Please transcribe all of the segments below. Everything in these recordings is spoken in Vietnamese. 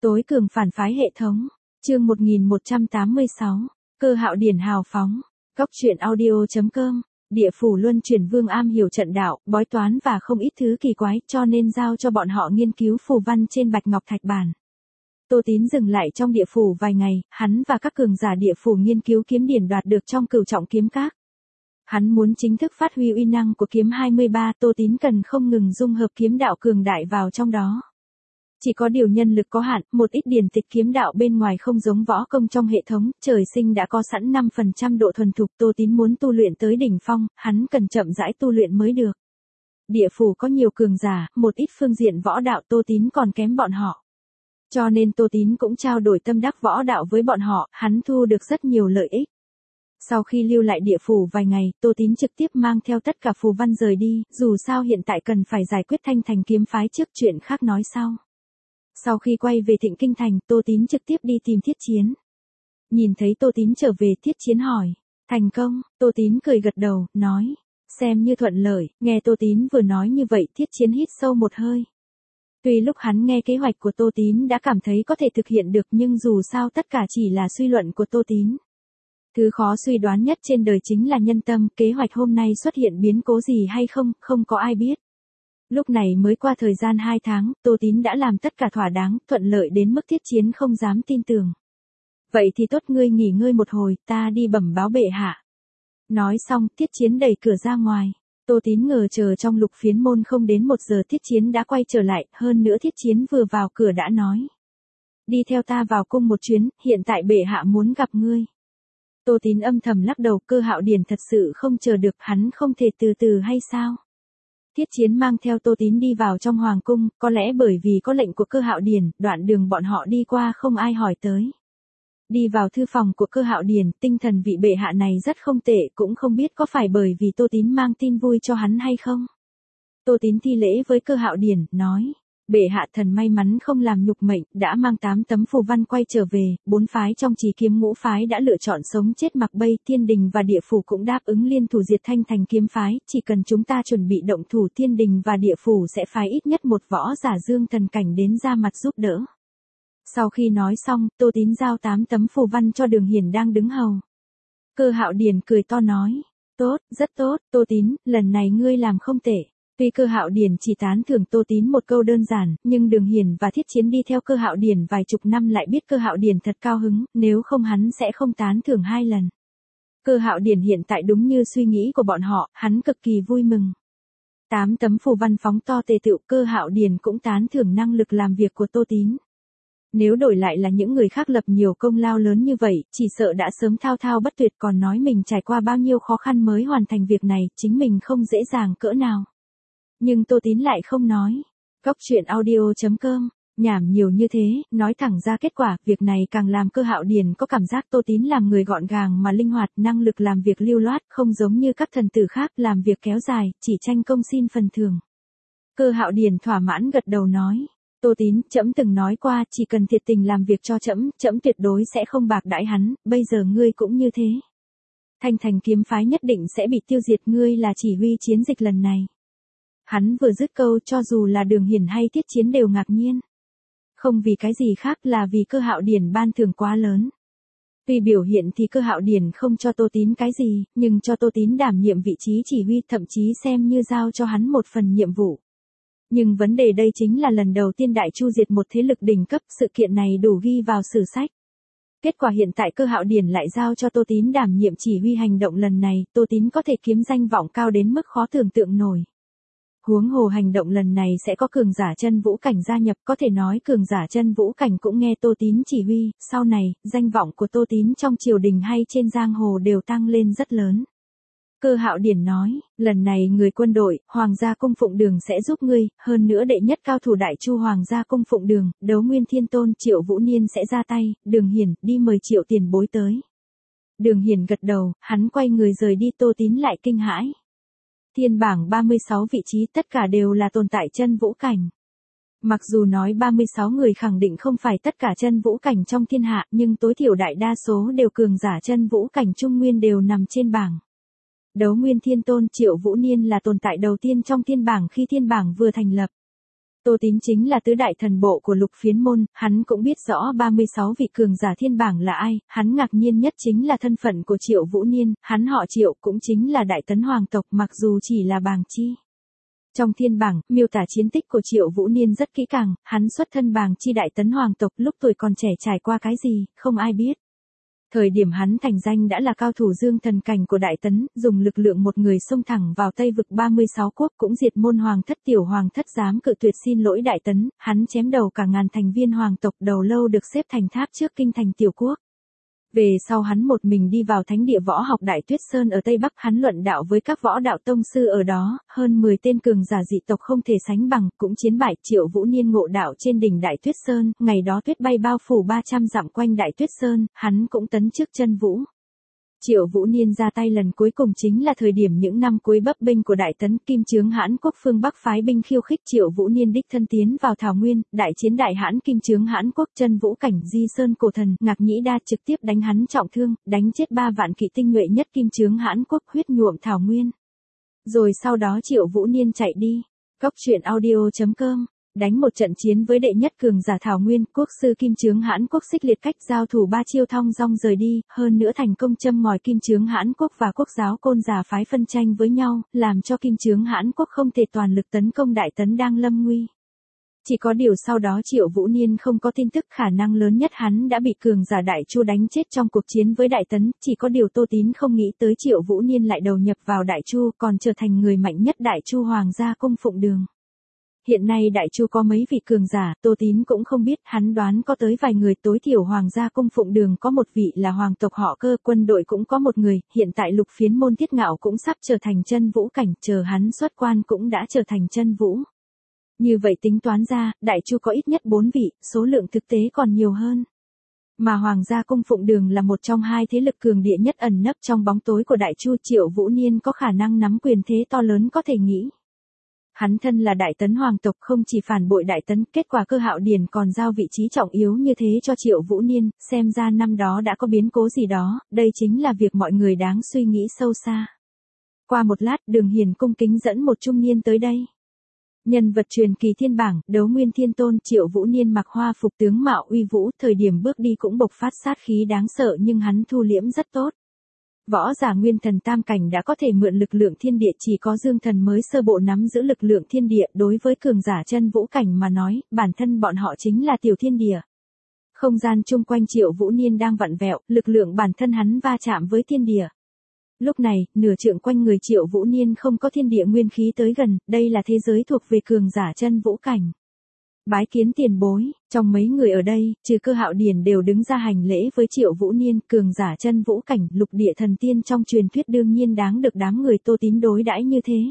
Tối cường phản phái hệ thống. Chương 1186. Cơ Hạo Điển hào phóng. Góc truyện audio.com. Địa phủ luân chuyển vương am hiểu trận đạo, bói toán và không ít thứ kỳ quái, cho nên giao cho bọn họ nghiên cứu phù văn trên bạch ngọc thạch bản. Tô Tín dừng lại trong địa phủ vài ngày, hắn và các cường giả địa phủ nghiên cứu kiếm điển đoạt được trong Cửu Trọng Kiếm Các. Hắn muốn chính thức phát huy uy năng của kiếm 23, Tô Tín cần không ngừng dung hợp kiếm đạo cường đại vào trong đó. Chỉ có điều nhân lực có hạn, một ít điển tịch kiếm đạo bên ngoài không giống võ công trong hệ thống, trời sinh đã có sẵn 5% độ thuần thục, Tô Tín muốn tu luyện tới đỉnh phong, hắn cần chậm rãi tu luyện mới được. Địa phủ có nhiều cường giả, một ít phương diện võ đạo Tô Tín còn kém bọn họ. Cho nên Tô Tín cũng trao đổi tâm đắc võ đạo với bọn họ, hắn thu được rất nhiều lợi ích. Sau khi lưu lại địa phủ vài ngày, Tô Tín trực tiếp mang theo tất cả phù văn rời đi, dù sao hiện tại cần phải giải quyết Thanh Thành kiếm phái trước, chuyện khác nói sau. Sau khi quay về Thịnh Kinh Thành, Tô Tín trực tiếp đi tìm Thiết Chiến. Nhìn thấy Tô Tín trở về, Thiết Chiến hỏi, thành công, Tô Tín cười gật đầu, nói, xem như thuận lợi. Nghe Tô Tín vừa nói như vậy, Thiết Chiến hít sâu một hơi. Tuy lúc hắn nghe kế hoạch của Tô Tín đã cảm thấy có thể thực hiện được, nhưng dù sao tất cả chỉ là suy luận của Tô Tín. Thứ khó suy đoán nhất trên đời chính là nhân tâm, kế hoạch hôm nay xuất hiện biến cố gì hay không, không có ai biết. Lúc này mới qua thời gian 2 tháng, Tô Tín đã làm tất cả thỏa đáng, thuận lợi đến mức Thiết Chiến không dám tin tưởng. Vậy thì tốt, ngươi nghỉ ngơi một hồi, ta đi bẩm báo bệ hạ. Nói xong, Thiết Chiến đẩy cửa ra ngoài. Tô Tín ngờ chờ trong Lục Phiến môn không đến 1 giờ Thiết Chiến đã quay trở lại, hơn nữa Thiết Chiến vừa vào cửa đã nói. Đi theo ta vào cung một chuyến, hiện tại bệ hạ muốn gặp ngươi. Tô Tín âm thầm lắc đầu, Cơ Hạo Điển thật sự không chờ được, hắn không thể từ từ hay sao? Thiết Chiến mang theo Tô Tín đi vào trong hoàng cung, có lẽ bởi vì có lệnh của Cơ Hạo Điển, đoạn đường bọn họ đi qua không ai hỏi tới. Đi vào thư phòng của Cơ Hạo Điển, tinh thần vị bệ hạ này rất không tệ, cũng không biết có phải bởi vì Tô Tín mang tin vui cho hắn hay không. Tô Tín thi lễ với Cơ Hạo Điển, nói, bệ hạ thần may mắn không làm nhục mệnh, đã mang 8 tấm phù văn quay trở về, 4 phái trong Trì Kiếm Ngũ phái đã lựa chọn sống chết mặc bay, Thiên Đình và Địa phủ cũng đáp ứng liên thủ diệt Thanh Thành kiếm phái, chỉ cần chúng ta chuẩn bị động thủ, Thiên Đình và Địa phủ sẽ phái ít nhất một võ giả dương thần cảnh đến ra mặt giúp đỡ. Sau khi nói xong, Tô Tín giao 8 tấm phù văn cho Đường Hiển đang đứng hầu. Cơ Hạo Điển cười to nói, tốt, rất tốt, Tô Tín, lần này ngươi làm không tệ. Tuy Cơ Hạo Điển chỉ tán thưởng Tô Tín một câu đơn giản, nhưng Đường Hiển và Thiết Chiến đi theo Cơ Hạo Điển vài chục năm lại biết Cơ Hạo Điển thật cao hứng, nếu không hắn sẽ không tán thưởng 2 lần. Cơ Hạo Điển hiện tại đúng như suy nghĩ của bọn họ, hắn cực kỳ vui mừng. 8 tấm phù văn phóng to tề tựu, Cơ Hạo Điển cũng tán thưởng năng lực làm việc của Tô Tín. Nếu đổi lại là những người khác lập nhiều công lao lớn như vậy, chỉ sợ đã sớm thao thao bất tuyệt, còn nói mình trải qua bao nhiêu khó khăn mới hoàn thành việc này, chính mình không dễ dàng cỡ nào. Nhưng Tô Tín lại không nói. Góc truyện audio.com, nhảm nhiều như thế, nói thẳng ra kết quả, việc này càng làm Cơ Hạo Điển có cảm giác Tô Tín làm người gọn gàng mà linh hoạt, năng lực làm việc lưu loát, không giống như các thần tử khác làm việc kéo dài, chỉ tranh công xin phần thưởng. Cơ Hạo Điển thỏa mãn gật đầu nói, Tô Tín, trẫm từng nói qua, chỉ cần thiệt tình làm việc cho trẫm, trẫm tuyệt đối sẽ không bạc đãi hắn, bây giờ ngươi cũng như thế. Thanh Thành kiếm phái nhất định sẽ bị tiêu diệt, ngươi là chỉ huy chiến dịch lần này. Hắn vừa dứt câu, cho dù là Đường Hiển hay Thiết Chiến đều ngạc nhiên. Không vì cái gì khác, là vì Cơ Hạo Điển ban thưởng quá lớn. Tuy biểu hiện thì Cơ Hạo Điển không cho Tô Tín cái gì, nhưng cho Tô Tín đảm nhiệm vị trí chỉ huy, thậm chí xem như giao cho hắn một phần nhiệm vụ. Nhưng vấn đề đây chính là lần đầu tiên Đại Chu diệt một thế lực đỉnh cấp, sự kiện này đủ ghi vào sử sách. Kết quả hiện tại Cơ Hạo Điển lại giao cho Tô Tín đảm nhiệm chỉ huy hành động lần này, Tô Tín có thể kiếm danh vọng cao đến mức khó tưởng tượng nổi. Huống hồ hành động lần này sẽ có cường giả chân vũ cảnh gia nhập, có thể nói cường giả chân vũ cảnh cũng nghe Tô Tín chỉ huy, sau này, danh vọng của Tô Tín trong triều đình hay trên giang hồ đều tăng lên rất lớn. Cơ Hạo Điển nói, lần này người quân đội, Hoàng gia cung Phụng Đường sẽ giúp ngươi, hơn nữa đệ nhất cao thủ Đại Chu Hoàng gia cung Phụng Đường, Đấu Nguyên Thiên Tôn Triệu Vũ Niên sẽ ra tay, Đường Hiển, đi mời Triệu tiền bối tới. Đường Hiển gật đầu, hắn quay người rời đi, Tô Tín lại kinh hãi. Thiên bảng 36 vị trí tất cả đều là tồn tại chân vũ cảnh. Mặc dù nói 36 người khẳng định không phải tất cả chân vũ cảnh trong thiên hạ, nhưng tối thiểu đại đa số đều cường giả chân vũ cảnh trung nguyên đều nằm trên bảng. Đấu Nguyên Thiên Tôn Triệu Vũ Niên là tồn tại đầu tiên trong thiên bảng khi thiên bảng vừa thành lập. Tô Tín chính là tứ đại thần bộ của Lục Phiến môn, hắn cũng biết rõ 36 vị cường giả thiên bảng là ai, hắn ngạc nhiên nhất chính là thân phận của Triệu Vũ Niên, hắn họ Triệu cũng chính là đại tấn hoàng tộc mặc dù chỉ là bàng chi. Trong thiên bảng, miêu tả chiến tích của Triệu Vũ Niên rất kỹ càng, hắn xuất thân bàng chi đại tấn hoàng tộc lúc tuổi còn trẻ trải qua cái gì, không ai biết. Thời điểm hắn thành danh đã là cao thủ dương thần cảnh của Đại Tấn, dùng lực lượng một người xông thẳng vào Tây vực 36 quốc cũng diệt môn hoàng thất tiểu hoàng thất dám cự tuyệt xin lỗi Đại Tấn, hắn chém đầu cả ngàn thành viên hoàng tộc đầu lâu được xếp thành tháp trước kinh thành tiểu quốc. Về sau hắn một mình đi vào thánh địa võ học Đại Tuyết Sơn ở Tây Bắc, hắn luận đạo với các võ đạo tông sư ở đó, hơn 10 tên cường giả dị tộc không thể sánh bằng, cũng chiến bại. Triệu Vũ Niên ngộ đạo trên đỉnh Đại Tuyết Sơn, ngày đó tuyết bay bao phủ 300 dặm quanh Đại Tuyết Sơn, hắn cũng tấn trước chân vũ. Triệu Vũ Niên ra tay lần cuối cùng chính là thời điểm những năm cuối bấp bênh của Đại Tấn, Kim Chướng Hãn quốc phương Bắc phái binh khiêu khích. Triệu Vũ Niên đích thân tiến vào Thảo Nguyên, đại chiến đại hãn Kim Chướng Hãn quốc, chân vũ cảnh Di Sơn cổ thần, Ngạc Nhĩ Đa trực tiếp đánh hắn trọng thương, đánh chết 3 vạn kỵ tinh nhuệ nhất Kim Chướng Hãn quốc, huyết nhuộm Thảo Nguyên. Rồi sau đó Triệu Vũ Niên chạy đi. Cốc truyện audio.com đánh một trận chiến với đệ nhất cường giả Thảo Nguyên, quốc sư Kim Chướng Hãn quốc xích liệt cách giao thủ 3 chiêu thong dong rời đi, hơn nữa thành công châm ngòi Kim Chướng Hãn quốc và quốc giáo Côn giả phái phân tranh với nhau, làm cho Kim Chướng Hãn quốc không thể toàn lực tấn công Đại Tấn đang lâm nguy. Chỉ có điều sau đó Triệu Vũ Niên không có tin tức, khả năng lớn nhất hắn đã bị cường giả Đại Chu đánh chết trong cuộc chiến với Đại Tấn, chỉ có điều Tô Tín không nghĩ tới Triệu Vũ Niên lại đầu nhập vào Đại Chu, còn trở thành người mạnh nhất Đại Chu hoàng gia cung phụng đường. Hiện nay Đại Chu có mấy vị cường giả, Tô Tín cũng không biết, hắn đoán có tới vài người, tối thiểu hoàng gia cung phụng đường có một vị là hoàng tộc họ Cơ, quân đội cũng có một người, hiện tại Lục Phiến môn Tiết Ngạo cũng sắp trở thành chân vũ cảnh, chờ hắn xuất quan cũng đã trở thành chân vũ. Như vậy tính toán ra, Đại Chu có ít nhất 4 vị, số lượng thực tế còn nhiều hơn. Mà hoàng gia cung phụng đường là một trong 2 thế lực cường địa nhất ẩn nấp trong bóng tối của Đại Chu. Triệu Vũ Niên có khả năng nắm quyền thế to lớn có thể nghĩ. Hắn thân là Đại Tấn hoàng tộc, không chỉ phản bội Đại Tấn, kết quả Cơ Hạo Điền còn giao vị trí trọng yếu như thế cho Triệu Vũ Niên, xem ra năm đó đã có biến cố gì đó, đây chính là việc mọi người đáng suy nghĩ sâu xa. Qua một lát, Đường Hiền cung kính dẫn một trung niên tới đây. Nhân vật truyền kỳ thiên bảng, Đấu Nguyên Thiên Tôn. Triệu Vũ Niên mặc hoa phục tướng mạo uy vũ, thời điểm bước đi cũng bộc phát sát khí đáng sợ nhưng hắn thu liễm rất tốt. Võ giả nguyên thần tam cảnh đã có thể mượn lực lượng thiên địa, chỉ có dương thần mới sơ bộ nắm giữ lực lượng thiên địa, đối với cường giả chân vũ cảnh mà nói, bản thân bọn họ chính là tiểu thiên địa. Không gian chung quanh Triệu Vũ Niên đang vặn vẹo, lực lượng bản thân hắn va chạm với thiên địa. Lúc này, nửa trượng quanh người Triệu Vũ Niên không có thiên địa nguyên khí tới gần, đây là thế giới thuộc về cường giả chân vũ cảnh. Bái kiến tiền bối, trong mấy người ở đây, trừ Cơ Hạo Điền đều đứng ra hành lễ với Triệu Vũ Niên, cường giả chân vũ cảnh, lục địa thần tiên trong truyền thuyết đương nhiên đáng được đám người Tô Tín đối đãi như thế.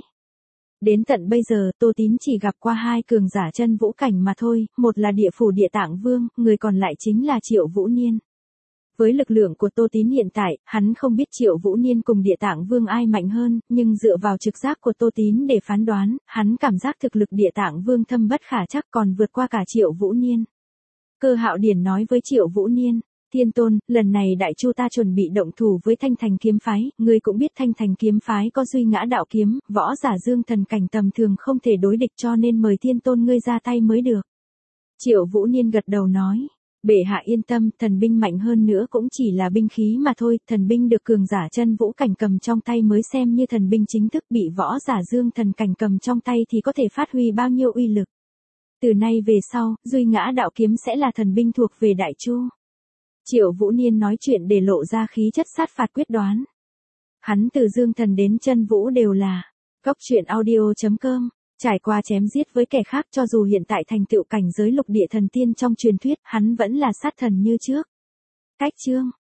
Đến tận bây giờ, Tô Tín chỉ gặp qua 2 cường giả chân vũ cảnh mà thôi, một là Địa Phủ Địa Tạng Vương, người còn lại chính là Triệu Vũ Niên. Với lực lượng của Tô Tín hiện tại, hắn không biết Triệu Vũ Niên cùng Địa Tạng Vương ai mạnh hơn, nhưng dựa vào trực giác của Tô Tín để phán đoán, hắn cảm giác thực lực Địa Tạng Vương thâm bất khả trắc, còn vượt qua cả Triệu Vũ Niên. Cơ Hạo Điền nói với Triệu Vũ Niên, Thiên Tôn, lần này Đại Chu ta chuẩn bị động thủ với Thanh Thành kiếm phái, ngươi cũng biết Thanh Thành kiếm phái có Duy Ngã đạo kiếm, võ giả dương thần cảnh tầm thường không thể đối địch, cho nên mời Thiên Tôn ngươi ra tay mới được. Triệu Vũ Niên gật đầu nói. Bệ hạ yên tâm, thần binh mạnh hơn nữa cũng chỉ là binh khí mà thôi, thần binh được cường giả chân vũ cảnh cầm trong tay mới xem như thần binh chính thức, bị võ giả dương thần cảnh cầm trong tay thì có thể phát huy bao nhiêu uy lực. Từ nay về sau, Duy Ngã đạo kiếm sẽ là thần binh thuộc về Đại Chu. Triệu Vũ Niên nói chuyện để lộ ra khí chất sát phạt quyết đoán. Hắn từ dương thần đến chân vũ đều là Cốc truyện audio.com. Trải qua chém giết với kẻ khác, cho dù hiện tại thành tựu cảnh giới lục địa thần tiên trong truyền thuyết, hắn vẫn là sát thần như trước. Cách chương